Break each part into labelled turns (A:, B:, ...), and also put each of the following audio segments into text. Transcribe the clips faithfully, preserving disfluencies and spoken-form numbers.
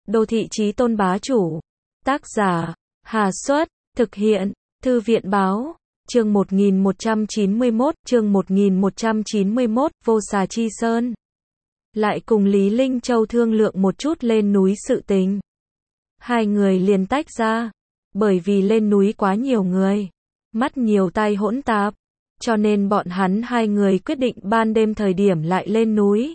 A: Đô thị chí tôn bá chủ. Tác giả, Hà Xuất, thực hiện, Thư viện báo, chương một nghìn một trăm chín mươi mốt, chương một nghìn một trăm chín mươi mốt, Vô Xà Chi Sơn. Lại cùng Lý Linh Châu thương lượng một chút lên núi sự tình. Hai người liền tách ra, bởi vì lên núi quá nhiều người, mắt nhiều tai hỗn tạp, cho nên bọn hắn hai người quyết định ban đêm thời điểm lại lên núi.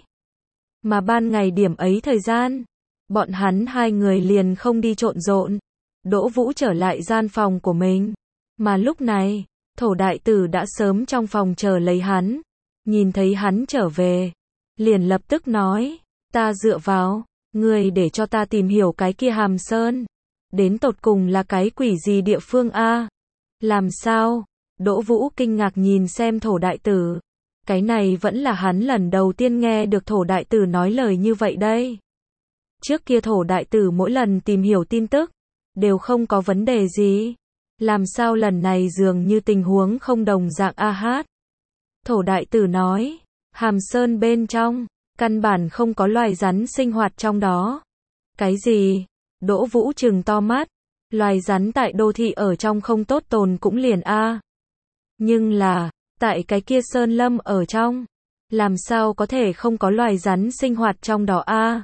A: Mà ban ngày điểm ấy thời gian, bọn hắn hai người liền không đi trộn rộn. Đỗ Vũ trở lại gian phòng của mình, mà lúc này, Thổ đại tử đã sớm trong phòng chờ lấy hắn, nhìn thấy hắn trở về, liền lập tức nói, ta dựa vào, ngươi để cho ta tìm hiểu cái kia Hàm Sơn, đến tột cùng là cái quỷ gì địa phương a? Làm sao? Đỗ Vũ kinh ngạc nhìn xem Thổ đại tử, cái này vẫn là hắn lần đầu tiên nghe được Thổ đại tử nói lời như vậy đây. Trước kia Thổ đại tử mỗi lần tìm hiểu tin tức, đều không có vấn đề gì. Làm sao lần này dường như tình huống không đồng dạng a hát. Thổ đại tử nói, Hàm Sơn bên trong, căn bản không có loài rắn sinh hoạt trong đó. Cái gì? Đỗ Vũ trừng to mắt, loài rắn tại đô thị ở trong không tốt tồn cũng liền a. Nhưng là, tại cái kia sơn lâm ở trong, làm sao có thể không có loài rắn sinh hoạt trong đó a?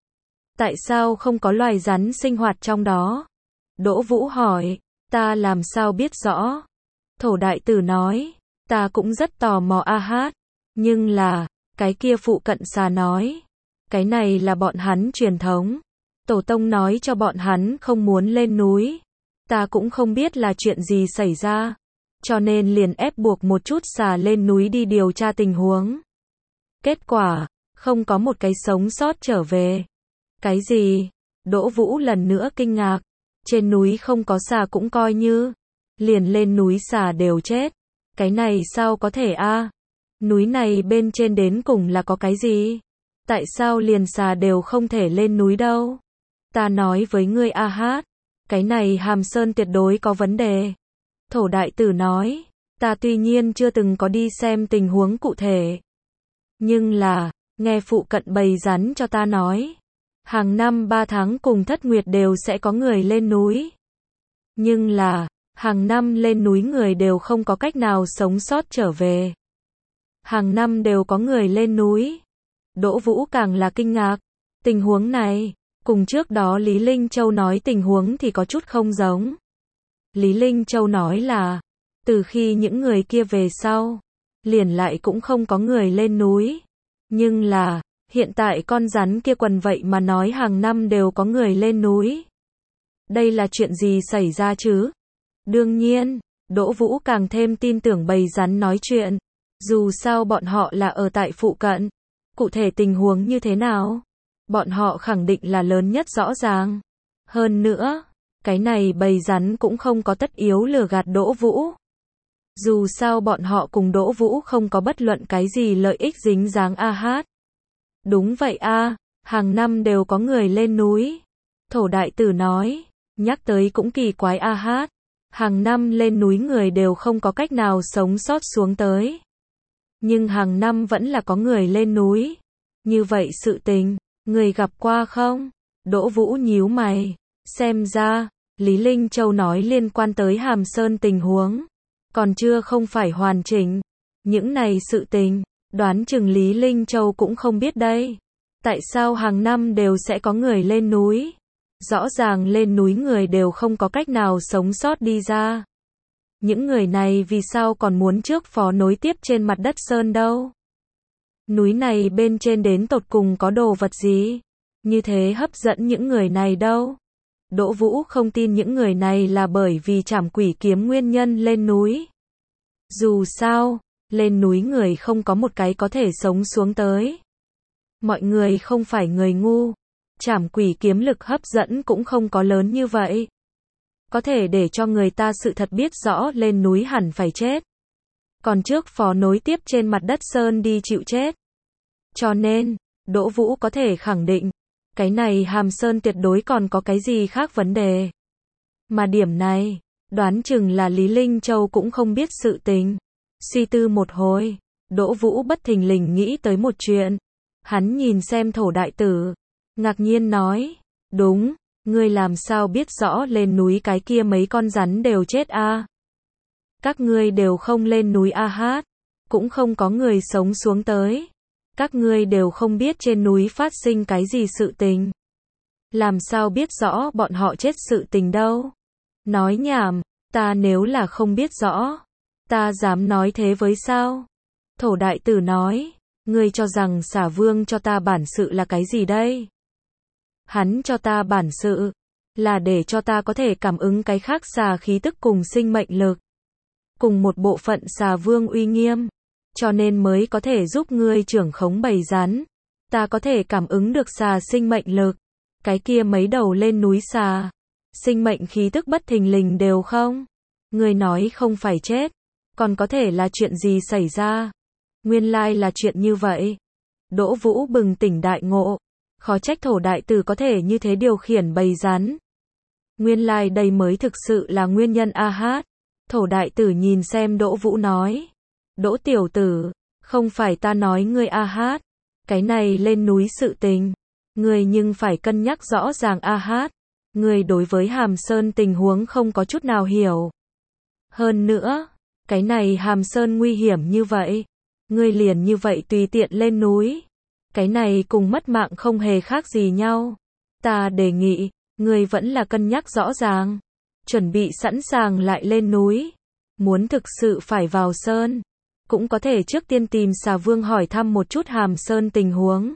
A: Tại sao không có loài rắn sinh hoạt trong đó? Đỗ Vũ hỏi, ta làm sao biết rõ? Thổ đại tử nói, ta cũng rất tò mò a hát, nhưng là, cái kia phụ cận xà nói, cái này là bọn hắn truyền thống. Tổ tông nói cho bọn hắn không muốn lên núi, ta cũng không biết là chuyện gì xảy ra, cho nên liền ép buộc một chút xà lên núi đi điều tra tình huống. Kết quả, không có một cái sống sót trở về. Cái gì? Đỗ Vũ lần nữa kinh ngạc. Trên núi không có xà cũng coi như, liền lên núi xà đều chết. Cái này sao có thể a? Núi này bên trên đến cùng là có cái gì? Tại sao liền xà đều không thể lên núi đâu? Ta nói với ngươi a hát, cái này Hàm Sơn tuyệt đối có vấn đề. Thổ đại tử nói, ta tuy nhiên chưa từng có đi xem tình huống cụ thể, nhưng là, nghe phụ cận bầy rắn cho ta nói, hàng năm ba tháng cùng thất nguyệt đều sẽ có người lên núi. Nhưng là, hàng năm lên núi người đều không có cách nào sống sót trở về. Hàng năm đều có người lên núi. Đỗ Vũ càng là kinh ngạc. Tình huống này, cùng trước đó Lý Linh Châu nói tình huống thì có chút không giống. Lý Linh Châu nói là, từ khi những người kia về sau, liền lại cũng không có người lên núi. Nhưng là, hiện tại con rắn kia quần vậy mà nói hàng năm đều có người lên núi. Đây là chuyện gì xảy ra chứ? Đương nhiên, Đỗ Vũ càng thêm tin tưởng bầy rắn nói chuyện. Dù sao bọn họ là ở tại phụ cận. Cụ thể tình huống như thế nào? Bọn họ khẳng định là lớn nhất rõ ràng. Hơn nữa, cái này bầy rắn cũng không có tất yếu lừa gạt Đỗ Vũ. Dù sao bọn họ cùng Đỗ Vũ không có bất luận cái gì lợi ích dính dáng a hát. Đúng vậy a, hàng năm đều có người lên núi. Thổ đại tử nói, nhắc tới cũng kỳ quái a hát. Hàng năm lên núi người đều không có cách nào sống sót xuống tới. Nhưng hàng năm vẫn là có người lên núi. Như vậy sự tình, người gặp qua không? Đỗ Vũ nhíu mày. Xem ra, Lý Linh Châu nói liên quan tới Hàm Sơn tình huống, còn chưa không phải hoàn chỉnh. Những này sự tình, đoán chừng Lý Linh Châu cũng không biết đây. Tại sao hàng năm đều sẽ có người lên núi? Rõ ràng lên núi người đều không có cách nào sống sót đi ra. Những người này vì sao còn muốn trước phó nối tiếp trên mặt đất sơn đâu? Núi này bên trên đến tột cùng có đồ vật gì? Như thế hấp dẫn những người này đâu? Đỗ Vũ không tin những người này là bởi vì trảm quỷ kiếm nguyên nhân lên núi. Dù sao, lên núi người không có một cái có thể sống xuống tới. Mọi người không phải người ngu. Trảm quỷ kiếm lực hấp dẫn cũng không có lớn như vậy. Có thể để cho người ta sự thật biết rõ lên núi hẳn phải chết. Còn trước phó nối tiếp trên mặt đất sơn đi chịu chết. Cho nên, Đỗ Vũ có thể khẳng định, cái này Hàm Sơn tuyệt đối còn có cái gì khác vấn đề. Mà điểm này, đoán chừng là Lý Linh Châu cũng không biết sự tình. Suy tư một hồi, Đỗ Vũ bất thình lình nghĩ tới một chuyện. Hắn nhìn xem Thổ đại tử, ngạc nhiên nói, Đúng, ngươi làm sao biết rõ lên núi cái kia mấy con rắn đều chết a? Các ngươi đều không lên núi a hát, cũng không có người sống xuống tới. Các ngươi đều không biết trên núi phát sinh cái gì sự tình. Làm sao biết rõ bọn họ chết sự tình đâu? Nói nhảm, ta nếu là không biết rõ, ta dám nói thế với sao? Thổ đại tử nói, ngươi cho rằng xà vương cho ta bản sự là cái gì đây? Hắn cho ta bản sự, là để cho ta có thể cảm ứng cái khác xà khí tức cùng sinh mệnh lực. Cùng một bộ phận xà vương uy nghiêm, cho nên mới có thể giúp ngươi trưởng khống bầy rắn. Ta có thể cảm ứng được xà sinh mệnh lực. Cái kia mấy đầu lên núi xà, sinh mệnh khí tức bất thình lình đều không? Ngươi nói không phải chết, còn có thể là chuyện gì xảy ra? Nguyên lai là chuyện như vậy. Đỗ Vũ bừng tỉnh đại ngộ, khó trách thổ đại tử có thể như thế điều khiển bầy rắn. Nguyên lai đây mới thực sự là nguyên nhân a hát. Thổ đại tử nhìn xem Đỗ Vũ nói, Đỗ tiểu tử, không phải ta nói ngươi a hát, cái này lên núi sự tình, ngươi nhưng phải cân nhắc rõ ràng a hát, ngươi đối với Hàm Sơn tình huống không có chút nào hiểu. Hơn nữa, cái này Hàm Sơn nguy hiểm như vậy, ngươi liền như vậy tùy tiện lên núi, cái này cùng mất mạng không hề khác gì nhau. Ta đề nghị, ngươi vẫn là cân nhắc rõ ràng, chuẩn bị sẵn sàng lại lên núi. Muốn thực sự phải vào Sơn, cũng có thể trước tiên tìm xà vương hỏi thăm một chút Hàm Sơn tình huống.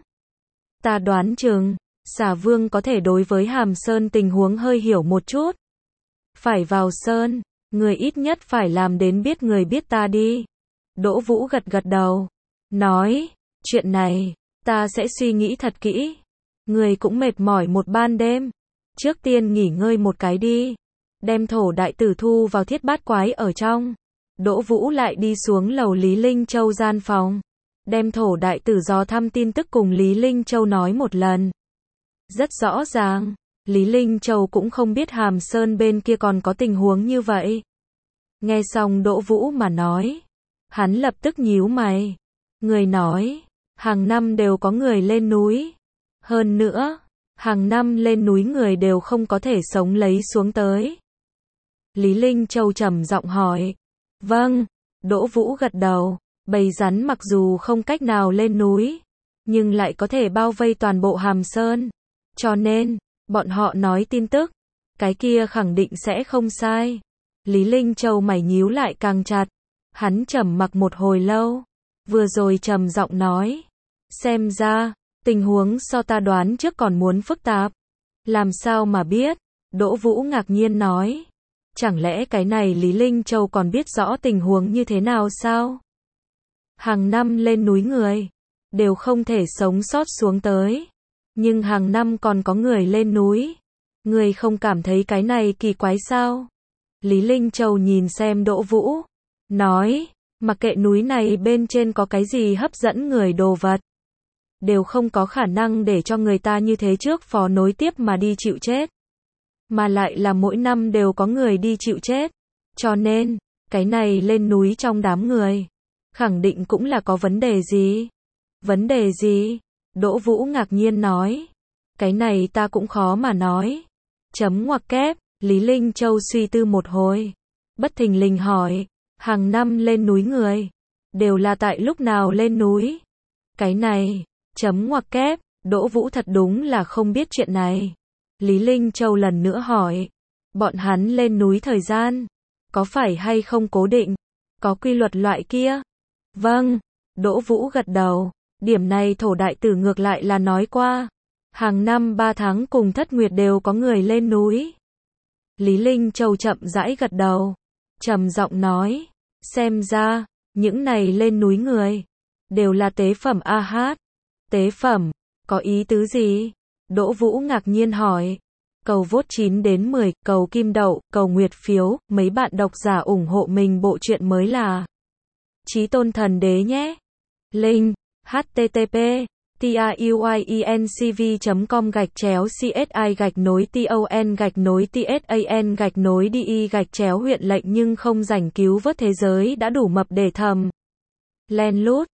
A: Ta đoán chừng, xà vương có thể đối với Hàm Sơn tình huống hơi hiểu một chút. Phải vào Sơn, người ít nhất phải làm đến biết người biết ta đi. Đỗ Vũ gật gật đầu, nói, chuyện này, ta sẽ suy nghĩ thật kỹ. Người cũng mệt mỏi một ban đêm, trước tiên nghỉ ngơi một cái đi. Đem thổ đại tử thu vào thiết bát quái ở trong. Đỗ Vũ lại đi xuống lầu Lý Linh Châu gian phòng. Đem thổ đại tử dò thăm tin tức cùng Lý Linh Châu nói một lần. Rất rõ ràng, Lý Linh Châu cũng không biết Hàm Sơn bên kia còn có tình huống như vậy. Nghe xong Đỗ Vũ mà nói, hắn lập tức nhíu mày. Người nói, hàng năm đều có người lên núi. Hơn nữa, hàng năm lên núi người đều không có thể sống lấy xuống tới. Lý Linh Châu trầm giọng hỏi. Vâng, Đỗ Vũ gật đầu. Bầy rắn mặc dù không cách nào lên núi, nhưng lại có thể bao vây toàn bộ Hàm Sơn. Cho nên, bọn họ nói tin tức, cái kia khẳng định sẽ không sai. Lý Linh Châu mày nhíu lại càng chặt. Hắn trầm mặc một hồi lâu, vừa rồi trầm giọng nói. Xem ra, tình huống so ta đoán trước còn muốn phức tạp. Làm sao mà biết? Đỗ Vũ ngạc nhiên nói. Chẳng lẽ cái này Lý Linh Châu còn biết rõ tình huống như thế nào sao? Hàng năm lên núi người, đều không thể sống sót xuống tới. Nhưng hàng năm còn có người lên núi. Người không cảm thấy cái này kỳ quái sao? Lý Linh Châu nhìn xem Đỗ Vũ, nói, mặc kệ núi này bên trên có cái gì hấp dẫn người đồ vật, đều không có khả năng để cho người ta như thế trước phó nối tiếp mà đi chịu chết. Mà lại là mỗi năm đều có người đi chịu chết. Cho nên, cái này lên núi trong đám người, khẳng định cũng là có vấn đề gì. Vấn đề gì? Đỗ Vũ ngạc nhiên nói. Cái này ta cũng khó mà nói. Chấm ngoặc kép, Lý Linh Châu suy tư một hồi. Bất thình lình hỏi, hàng năm lên núi người, đều là tại lúc nào lên núi? Cái này, chấm ngoặc kép, Đỗ Vũ thật đúng là không biết chuyện này. Lý Linh Châu lần nữa hỏi, bọn hắn lên núi thời gian, có phải hay không cố định, có quy luật loại kia? Vâng, Đỗ Vũ gật đầu, điểm này thổ đại tử ngược lại là nói qua, hàng năm ba tháng cùng thất nguyệt đều có người lên núi. Lý Linh Châu chậm rãi gật đầu, trầm giọng nói, xem ra, những này lên núi người, đều là tế phẩm a hát. Tế phẩm, có ý tứ gì? Đỗ Vũ ngạc nhiên hỏi. Cầu vote chín đến mười, cầu kim đậu, cầu nguyệt phiếu, mấy bạn độc giả ủng hộ mình bộ truyện mới là Chí Tôn Thần Đế nhé. Link http tuyencv chấm com gạch chéo csi gạch nối ton gạch nối tsan gạch nối đi gạch chéo huyện lệnh nhưng không rảnh cứu vớt thế giới đã đủ mập để thầm. Len lút